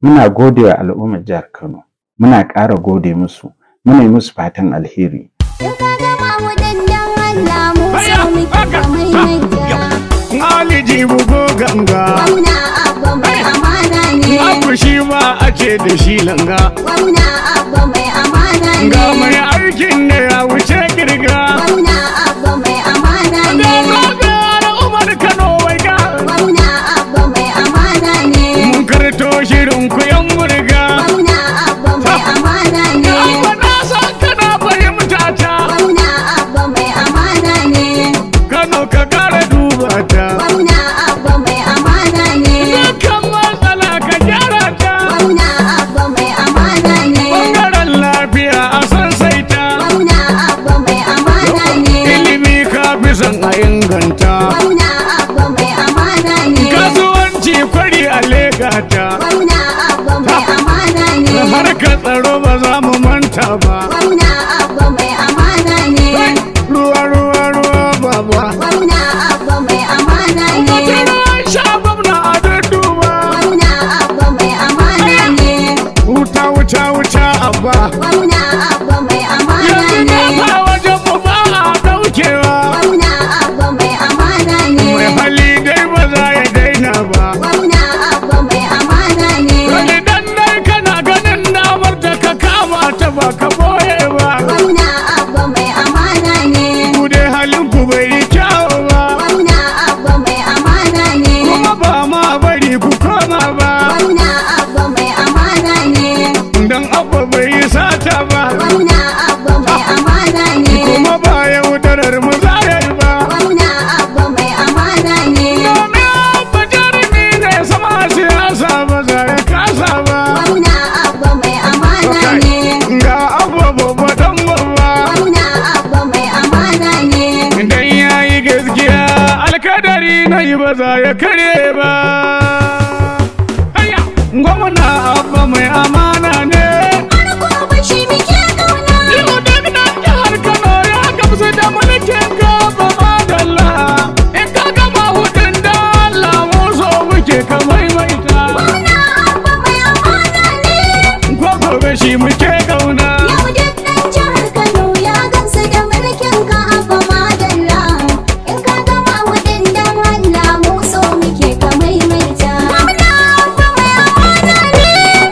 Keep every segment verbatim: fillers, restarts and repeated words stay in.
Muna gode wa al'ummar jihar Kano. Muna ƙara gode musu. Muna yi musu fatan alheri. Aliji bugo ganga. Gwamna Abba mai amana ne. Abu shi ma ake da shi langa. Gwamna Abba mai amana ne. Ga mai aikin da ya wuce kirga. Gwamna Abba mai amana ne. Ga al'ummar Kano wai ga. Gwamna Abba mai amana ne. Mun karto shirin ku yan murga. Gwamna Abba mai amana ne. Abba na san kana fahimta ta. Gwamna Abba mai amana ne. Kano ka kara duba ta. Gwamna Abba mai amana ne. Dukkan matsala ka gyara ta. Gwamna Abba mai amana ne. Bangaren lafiya a san saita. Gwamna Abba mai amana ne. Ilimi ka fi son a inganta. Gwamna Abba mai amana ne. Kasuwanci kwari a legata. Gwamna Abba mai amana ne. Harkar tsaro ba za mu manta ba. Gwamna Abba mai amana ne. Ruwa ruwa ruwa baba. Gwamna Abba mai amana ne. Ruwan sha gwamna a dudduba. Gwamna Abba mai amana ne. Wuta wuta wuta abba. Gwamna Abba mai amana Yanzu ne. na ba wajen mu ba a daukewa. Gwamna Abba mai amana ne. Mai hali dai ba za ya daina ba. Gwamna Abba mai amana ne. Wani dan dai kana ganin damar da ka kama ta ba ka boye ba. Gwamna Abba mai amana ne. Ku dai halin ku bai yi kyawu ba. Gwamna Abba mai amana ne. Kuma ba ma bari ku koma ba. Gwamna Abba mai amana ne. Dan abba bai yi sata ba. Gwamna Abba mai amana ne. Kuma ba yaudarar mu zayar ba. Gwamna Abba mai amana ne. Domin abba jarumi ne sama siyasa ba za ya kasa ba. Gwamna Abba mai amana ne. Ga abba babba dan babba. Gwamna Abba mai amana ne. Idan ya yi gaskiya alkadari na yi ba za ya kare ba. Hayya! Gwamna abba mai amana ne. Farko ba shi muke kauna. Yau duk nan jihar Kano ya gamsu da mulkin ka ba madalla. In ka gama hudun da Allah mu so muke ka maimaita. Gwamna Abba mai amana ne. Gwagwarbe shi muke kauna. Yau duk ɗan jihar Kano ya gamsu da mulkin ka Abba madalla. In ka gama hudun dan Allah mu so muke ka maimaita. Gwamna Abba mai amana ne.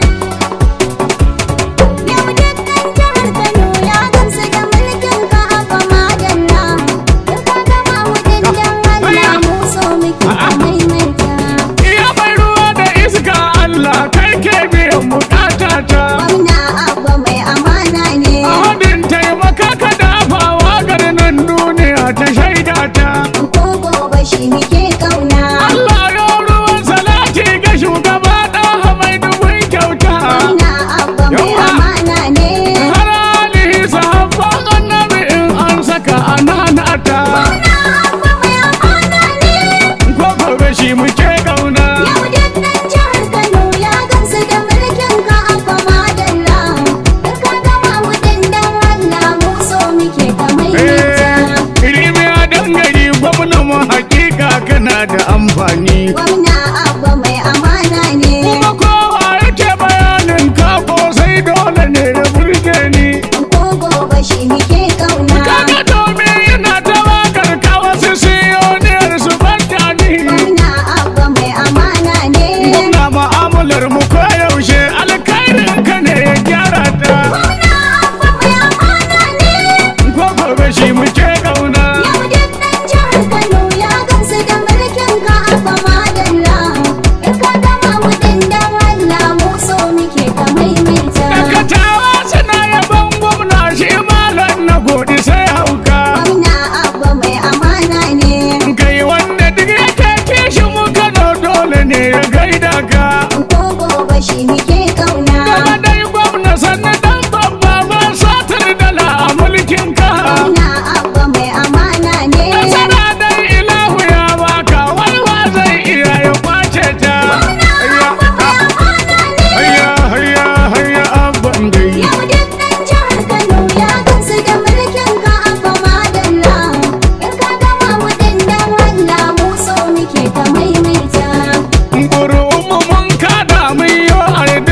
Yau duk ɗan jihar Kano ya gamsu da mulkin ka Abba madalla. In ka gama hudun dan Allah mu so muke ka maimaita. Iya mai ruwa da iska Allah kai ke biyan bukata ta. Gwamna Abba mai amana ne. A hadin taimaka ka dafawa garin duniya ta shaida ta. Ko gobe shi muke kauna. Allah ya ruwan salati ga shugaba ɗan mai dubin kyauta. Gwamna Abba mai amana ne. Har alihi sahabban annabi in an saka ananata. Gwamna Abba mai amana ne. Gwagwarbe shi muke kauna. Yau duk ɗan jihar Kano ya gamsu da mulkin ka Abba madalla. In ka gama hudun dan Allah mu so muke ka maimaita. Ilimi a dangare gwamnan mu hakika kana da amfani. Gwamna Abba mai amana ne. Kuma kowa yake bayanin kako sai dole ne da burge ni. Ko gobe shi muke kauna. Kaga domin yana ta wakar ka wasu siyoniyar su banta ni. Gwamna Abba mai amana ne. Muna ma'amalar mu koyaushe alkhairin ka ne ya gyara ta. Gwamna Abba mai amana ne. Gwagwarbe shi muke kauna. Yau duk ɗan jihar Kano ya gamsu da mulkin ka Abba madalla. In ka gama hudun dan Allah mu so muke ka maimaita. Dakatawa suna yaban gwamna shi malam na godi sai hauka. Gwamna Abba mai amana ne. Kai wanda duk yake kishin mu Kano dole ne ya gaida ka. Ko gobe shi muke kauna. Gaba dai gwamna sannan dan babba ba satar dala a mulkin ka. Gwamna Abba mai amana ne. Nasara dai ilahu ya baka wai wa zai iya ya kwace ta. Gwamna Abba mai amana ne. Hayya hayya hayya abban dai. Yau duk ɗan jihar Kano ya gamsu da mulkin ka Abba madalla. In ka gama hudun dan Allah mu so muke ka maimaita. Ƙuri'un mu mun kada mun yi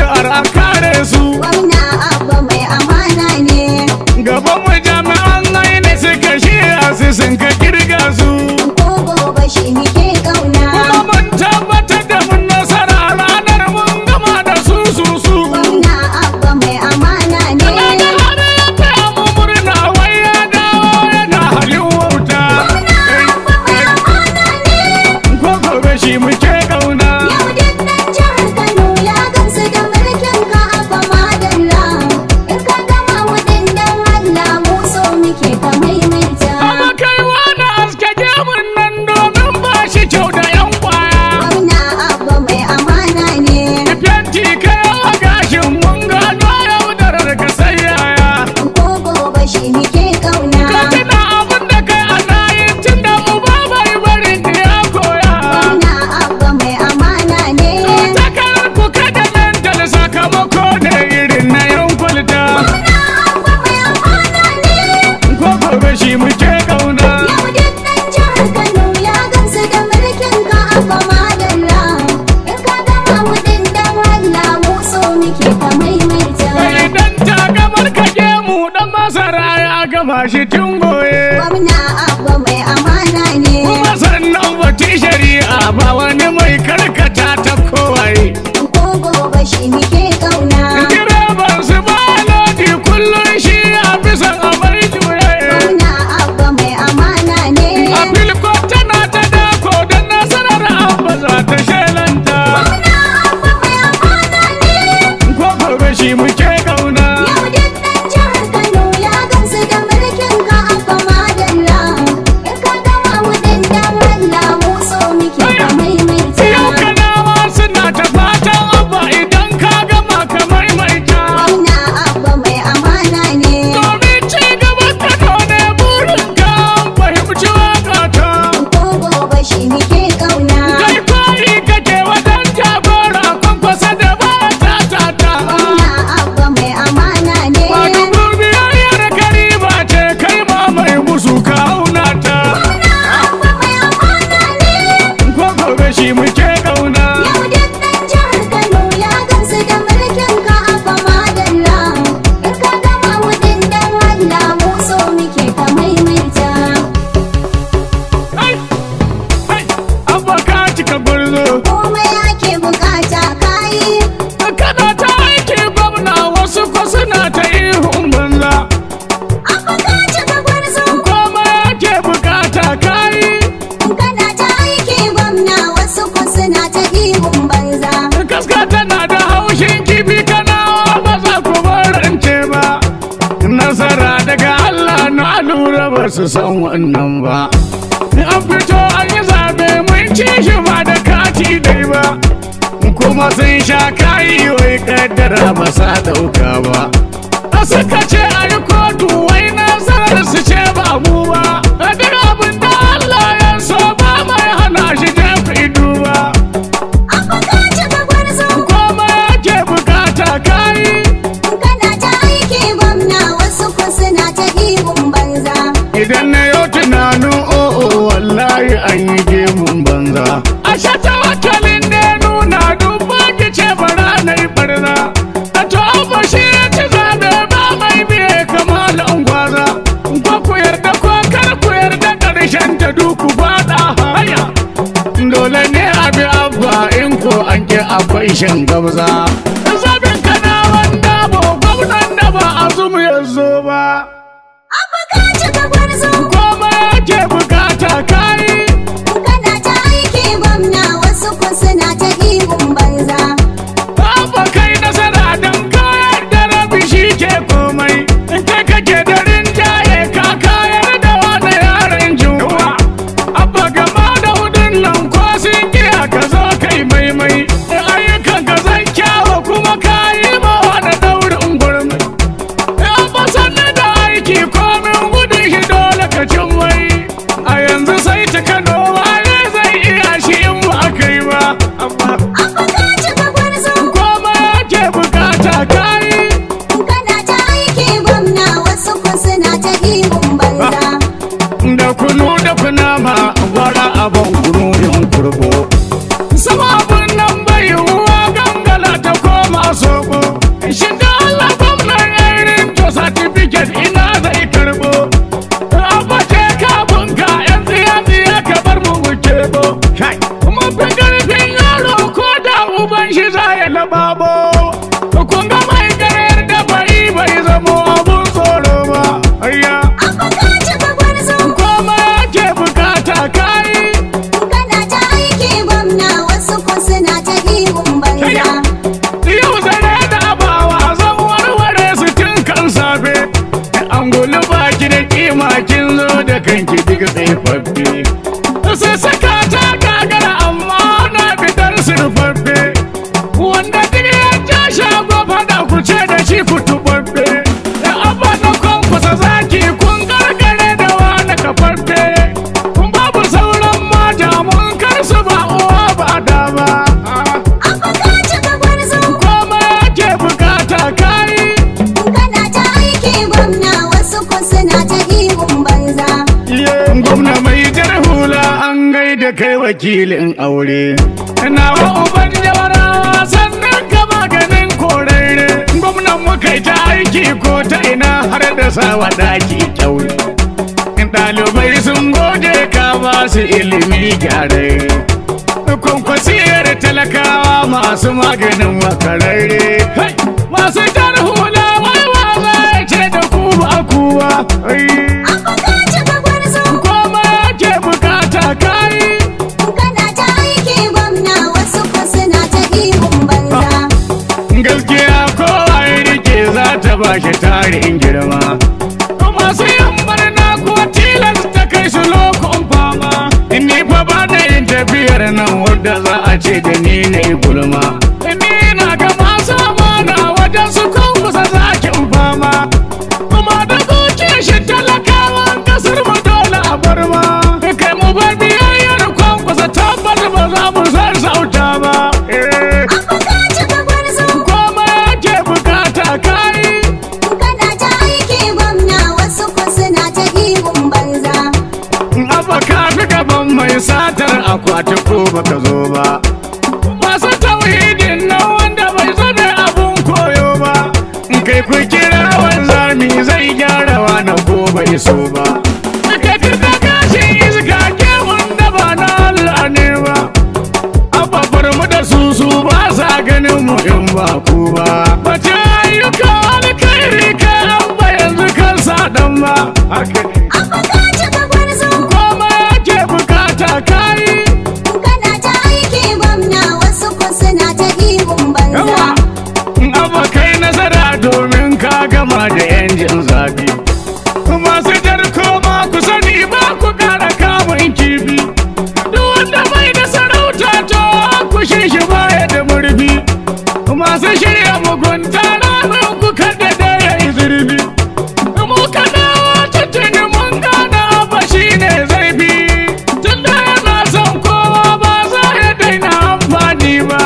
kama shi tun goye. Gwamna Abba mai amana ne. Kuma sannan wata shari'a ba wani mai karkata ta kowaye. Ko gobe shi muke kauna. Direban su ba lodi kullum shi a bisan amai juye. Gwamna Abba mai amana ne. A filko tana ta dako don nasarar Abba za ta shelanta. Gwamna Abba mai amana ne. Ko gobe shi muke kauna. Yau duk ɗan jihar Kano ya gamsu da mulkin ka Abba madalla. In ka gama wuɗin dan Allah mu so muke ka maimaita. Yau kanawa suna ta fatan Abba idan ka gama ka maimaita. Gwamna Abba mai amana ne. Domin ci gaban Kano ne burinka fahimci wakata. Ko gobe shi muke kauna. Kai koyi kake wajen jagora kwankwasa da ba ta ta ta. Gwamna Abba mai amana ne. Wani gurbiyayyar kariba ce kai ma mai musu kauna ta. Gwamna Abba mai amana ne. Ko gobe shi muke kauna. Yau duk ɗan jihar Kano ya gamsu da mulkin ka Abba madalla. In ka gama wuɗin dan Allah mu so muke ka maimaita. Ai, ai, Abba ka cika gwarzo. Komai ake bukata kayi. Kana ta aiki gwamna wasu ko suna ta ihun banza. Abba ka cika gwarzo. Komai ake bukata kayi. Kana ta aiki gwamna wasu ko suna ta ihun banza. Kaska tana da haushin kifi kanawa ba za ku barance ba. Nasara daga Allah na lura ba su san wannan ba. An fito an yi zaɓe mun ci shi ba da kati dai ba. Kuma sun sha kayi wai kaddara ba sa ɗauka ba. A suka ce a yi kotu wai nasarar su ce ba mu ba. A duk abin da Allah ya so ba mai hana shi jefi duba. Abba ka cika gwarzo. Komai ake bukata kayi. Kana ta aiki gwamna wasu ko suna ta ihun banza. Idan na yau tunanin o'o wallahi an yi gemun banza. A shata wakalin da ya nuna dubba ki ce bara na yi barna. A to Abba shi ya ci zaɓe ba mai biye kamalan gwaza. Ko ku yarda ko kar ku yarda ƙarshen ta duku faɗa haya. Dole ne a bi Abba in ko an ke akwai shan gabza. Zaɓin kana wanda ba gwamnan da ba a zumu ya zo ba. Abba ka cika gwarzo. Komai ake bukata kayi. Kana ta aiki gwamna wasu ko suna ta ihun banza. Abba kai nasara don kayar da rabi shi ke komai. In kai kake da rinjaye ka kayar da wani yaren juwa. Abba gama da hudun nan ko sun kiya ka zo kai maimai. Ayyukan ka zan kyawa kuma kayi ma wani daurin gurmi. Abba sannan da aiki komin gudun shi dole ka cin wai. A yanzu sai ta Kano wane zai iya shi in ba kai ba. Abba Abba ka cika gwarzo. komai ake bukata kayi. Kana ta aiki gwamna wasu ko suna ta ihun banza. Da kunu da kunama gwara abin kunu yin kurbo. Sama abin nan bai yiwuwa gangala ta koma soko. Shin da Allah gwamnan irin to certificate ina zai karbo. Abba ce kafin ka yan tsiya tsiya ka bar mu wuce bo. Mun fi karfin yaro ko da uban shi za ya lababo. Kun ga mai karyar da bai bai zamo abun tsoro ba. Ayya. Abba ka cika gwarzo. Komai ake bukata kayi. Kana ta aiki gwamna wasu ko suna ta ihun banza. Yau zare da abawa zan warware su tun kan safe. An gulu baki da kima kin zo da kanki duk tsaifaffe. Sai saka ta gagara amma na fitar surfaffe. Wanda duk ya ja shago fada ku ce da shi ku tubabbe. Da abba na kwankwasa zaki kun gargare da wani kafaffe. Kun babu sauran mata mun kar su ba uwa ba dama. Abba ka cika gwarzo. Komai ake bukata kayi. Kana ta aiki gwamna wasu ko suna ta ihun banza. Gwamna mai jar hula an gaida kai wakilin aure. Nawa uban jawarawa sannan ka maganin korere. Gwamnan muka yi ta aiki ko ta ina har da sawa daki kyaure. ba su ilimi gyare kwankwasiyar talakawa masu maganin makararre masu tarhula waiwa zai ce da ku ba kuwa Abba ka cika gwarzo. koma ke bukata kayi Kana ta aiki gwamna wasu ko suna ta ihun banza. gaskiya kowa ya rike za ta ba shi tarin girma masu yin barna ko tilas ta kai su lokon fama ni fa ba da yin tafiyar nan wadda za a ce da ni na yi gulma ni na ga masu amana wajen su kan kusa zakin fama kuma da zuci shi talakawan kasar mu dole a bar ma kai mu bar biyayyar kwan kusa tabbas ba za mu san sauta ba eh. Abba ka cika gwarzo. Koma ke bukata kayi Kana ta aiki gwamna wasu ko suna ta ihun banza. Abba ka fi gaban mai satar akwati ko baka zo ba masu tauhidin nan wanda bai zabe abun koyo ba kai ku kira wanzami zai gyara wani ko bai so ba ka kirka kashin iska ke wanda ba na Allah ne ba Abba farmu da su su ba sa ganin mu in ba ku ba bace ayyuka alkhairi ka Abba yanzu kan sa dan ba haka ne Abba ka cika gwarzo. koma ke bukata kayi Kana ta aiki gwamna wasu ko suna ta ihun banza. Abba kai nasara domin ka gama da yanjin zabi masu tarko ma ku sani ba ku kara kamun kifi duk wanda bai da sarauta to ku shi baya da murfi masu shirya mugunta ranar ku kada da ya yi zurfi mu kada tuntuni mun gana ba shi ne zai fi tun da yana son kowa ba za ya daina amfani ba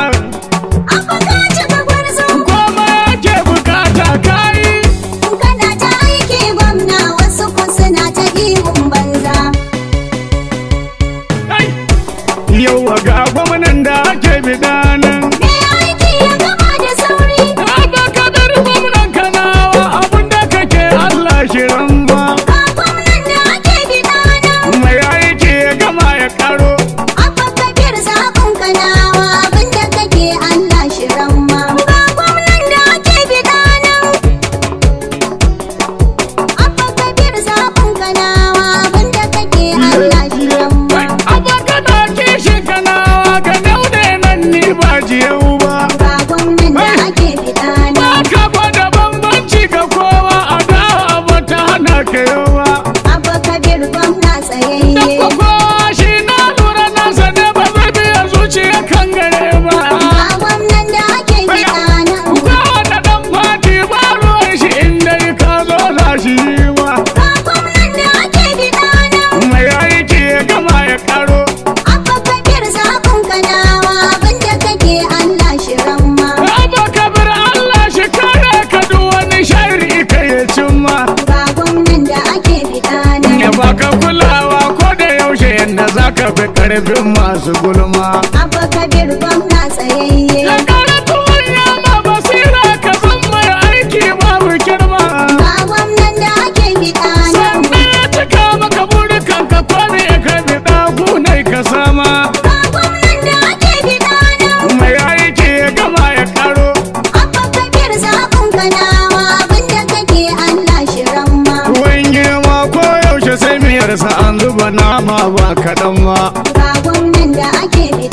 Abba ka cika gwarzo. koma ke bukata kayi Kana ta aiki gwamna wasu ko suna ta ihun banza. yau ga gwamnan da ake bidanan Me aiki ya gama da sauri. Abba kadar gwamnan kanawa abinda kake Allah shirin ba Ga gwamnan da ake bidana. mai aiki ya gama ya karo Abba kabir zaɓin kanawa abinda kake Allah shirin ma. Ga gwamnan da ake bidana. Abba kabir zaɓin kanawa abinda kake Allah shirin ma. Abba kada kishin kanawa ka daude nan ni ba jiyau ba Ga gwamnan da ake bidana. ba ka gwada bambanci ga kowa a dawa ba ta hana ka yawa Abba kabir gwamna tsayayye. ko kowa shi na lura nasa ne ba zai biya zuciya kan gare ba Ga gwamnan da ake bidana. Kowane ɗan fati ba ruwan shi inda ka zo za shi yi wa Ga gwamnan da ake bidana. mai aiki ya gama ya karo Abba kabir zaɓin kanawa abinda kake Allah shirin ma. Abba kabir Allah shi kare ka duk wani shari ka ya cimma Ga gwamnan da ake bidana. ya baka kulawa ko da yaushe yadda za ka fi karfin masu gulma Abba kabir gwamna tsayayye. ya kare tuwon yamma basira ka san mai aiki babu girma Ga gwamnan da ake bidana. sannan ya cika maka burikan ka kwane ka bi ɗagunai ka sama Ga gwamnan da ake bidana. mai aiki ya gama ya karo Abba kabir zaɓin kanawa abinda kake Allah shirin ma. tuwon girma ko yaushe sai miyarsa an zuba nama ba kaɗan ba Ga gwamnan da ake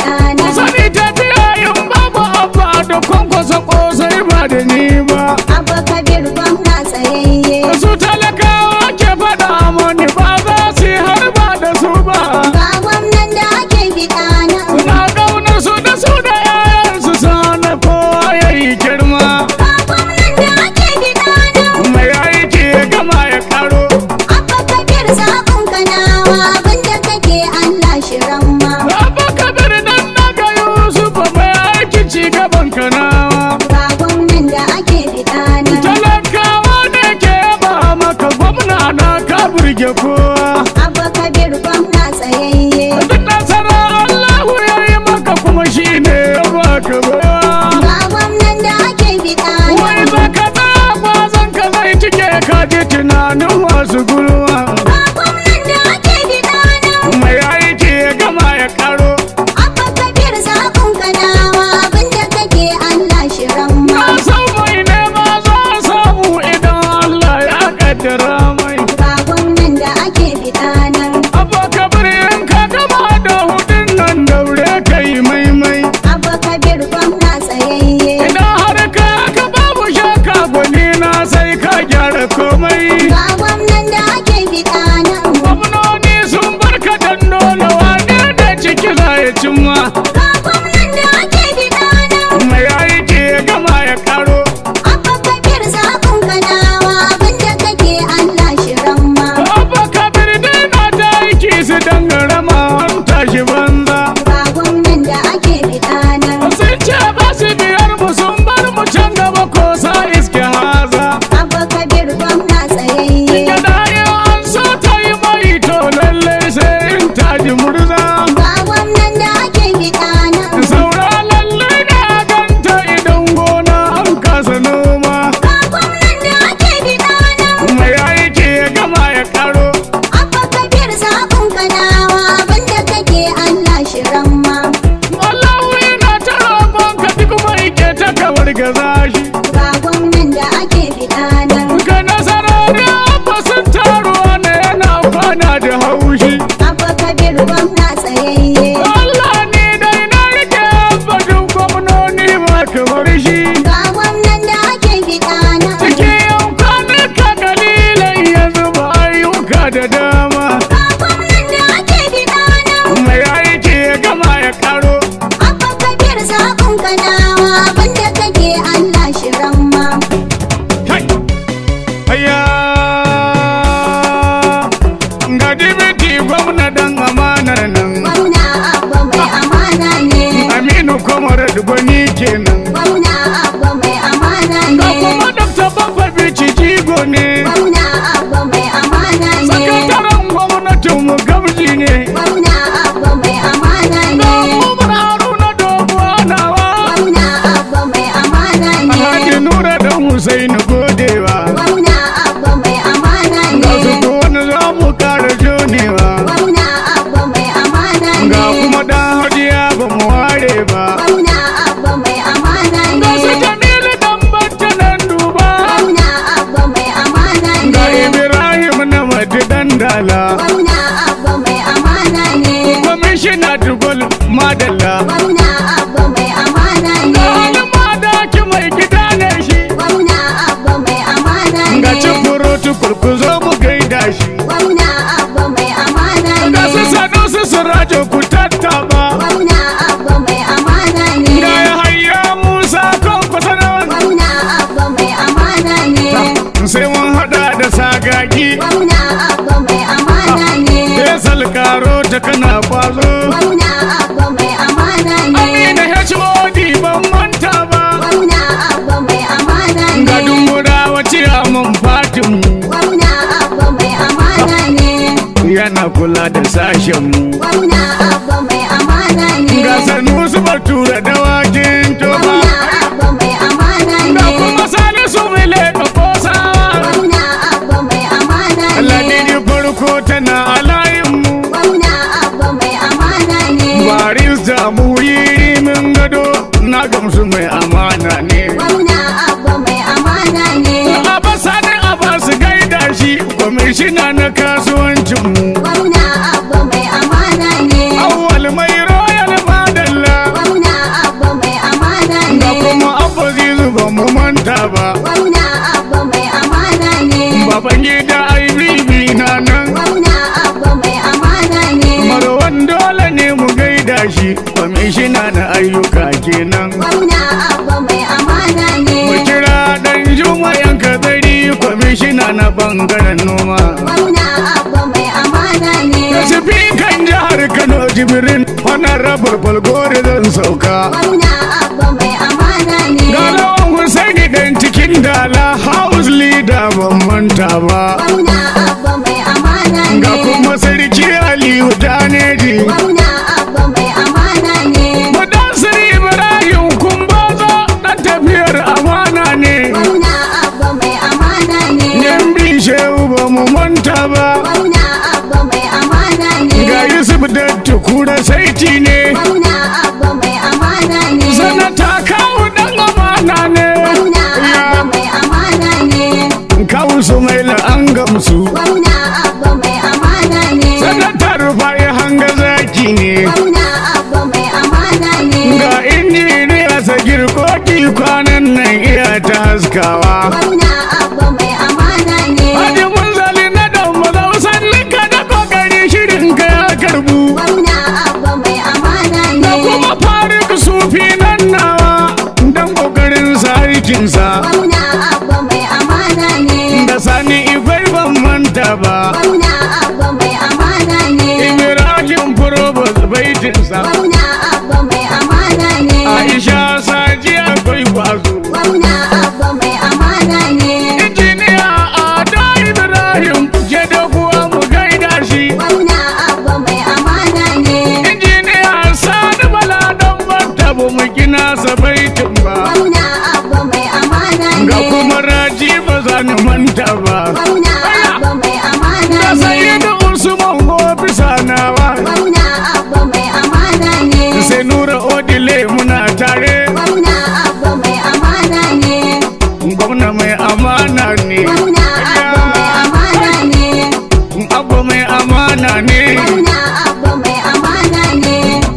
Husaini godewa. Gwamna Abba mai amana ne. Ga su ko wani za mu kara jonewa. Gwamna Abba mai amana ne. Ga kuma dan Hajiya ba mu ware ba. Gwamna Abba mai amana ne. Ga su Jamilu dan Bacci nan duba. Gwamna Abba mai amana ne. Ga Ibrahim na Madi Dandala. Gwamna Abba mai amana ne. Kwamishina Tugol Madalla. Gwamna Abba mai amana ne. Ga wani madaki mai gida ne shi. Gwamna Abba mai amana ne. Ga cin furutu kurkuzo mu gaida shi. Gwamna Abba mai amana ne. Ga su sanu su surajo ku tattaba. Gwamna Abba mai amana ne. Ga ya hayya Musa kan kwasanan. Gwamna Abba mai amana ne. Sai mun hada da sagagi. Gwamna Abba mai amana ne. Fesal karo ta kana kwazo. Gwamna Abba mai amana ne. Amina H O D ban manta ba. Gwamna Abba mai amana ne. Ga dumbura wace mun fatin mu. Gwamna Abba mai amana ne. Yana kula da sashen mu. Gwamna Abba mai amana ne. Ga Sanusi Bature da wakin toba. Gwamna Abba mai amana Ga ne. kuma Salisu Mile ka kosawa. Gwamna Abba mai amana ne. Ladidi farko tana a layin mu. Gwamna Abba mai amana ne. Barista muhiri min gado na gamsu mai amana ne. Gwamna Abba mai amana ne. Abasa ne Abasu gaida shi kwamishina na kasuwancin mu. Gwamna Abba mai amana ne. Awwal mai royal madalla. Gwamna Abba mai amana Ga ne. kuma Abba Zizu ba mu manta ba. Gwamna Abba mai amana ne. Baban gida ai bibi na nan. Gwamna Abba mai amana ne. Marwan dole ne mu gaida shi kwamishina na ayyuka kenan. Gwamna Abba mai amana ne. Mu kira dan Juma yanka zari kwamishina na bangaren noma. Gwamna Abba mai amana ne. Da sifikan jihar Kano Jibrin honorable Falgore zan sauka. Gwamna Abba mai amana ne. Ga lawan Husaini dan cikin dala house leader ban manta ba. Gwamna Abba mai amana ne. Ga kuma sarki Aliyu Daneji. Gwamna Abba mai amana ne. Mudassir Ibrahim Kumbazo dan tafiyar amana ne. Gwamna Abba mai amana ne. Yambi Shehu ba mu manta ba. Gwamna Abba mai amana ne. Ga Yusuf da Tukura saiti ne. Gwamna Abba mai amana ne. Sanata kawu dan amana ne. Gwamna Abba mai amana ne. Kawu Sumaila an gamsu. Gwamna Abba mai amana ne. Sanata Rufai hanga zaki ne. Gwamna Abba mai amana ne. Ga injiniya Sagir Koki kwanan nan iya ta haskawa. Gwamna Abba mai amana ne. Haji Munzali na dan mazausan nika da kokari shirin ka ya karbu. Gwamna Abba mai amana Da ne. kuma Farik Sufi nan nawa dan kokarin sa aikinsa. Gwamna Abba mai amana ne. Da Sani Igwai ban manta ba. Gwamna Abba mai amana ne. Ibrahim Probos baitinsa. Gwamna Abba mai amana ne. Aisha Saji akwai kwazo. Gwamna Abba mai amana ne. Injiniya Ada Ibrahim ke da kuwa mu gaida shi. Gwamna Abba mai amana ne. Injiniya Sani Bala dan banta bu mu gina sa baitin ba. Gwamna Abba mai amana ne. Ga kuma Raji ba za ni manta ba. Gwamna Abba mai amana Da ne. Sayyidu Usman ofisa nawa. Gwamna Abba mai amana ne. Sai Nura Odile muna tare. Gwamna Abba mai amana ne. Gwamna mai amana ne. Gwamna Abba mai amana ne. Abba mai amana ne. Gwamna Abba mai amana ne.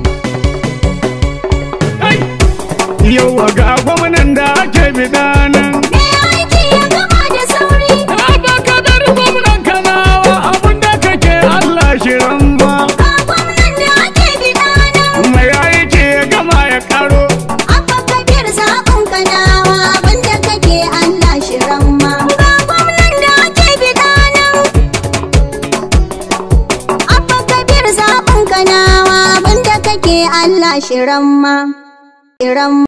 Ai! Yau ga gwamnan da ake bidanan. Me aiki ya gama da sauri. Abba kadar gwamnan Kanawa abinda kake Allah shirin ba. Ga gwamnan da ake gida nan. Mai aiki ya gama ya karo. Abba Kabir zaɓin Kanawa abinda kake Allah shirin ma. Ga gwamnan da ake gida nan. Abba Kabir zaɓin Kanawa abinda kake Allah shirin ma. Shirin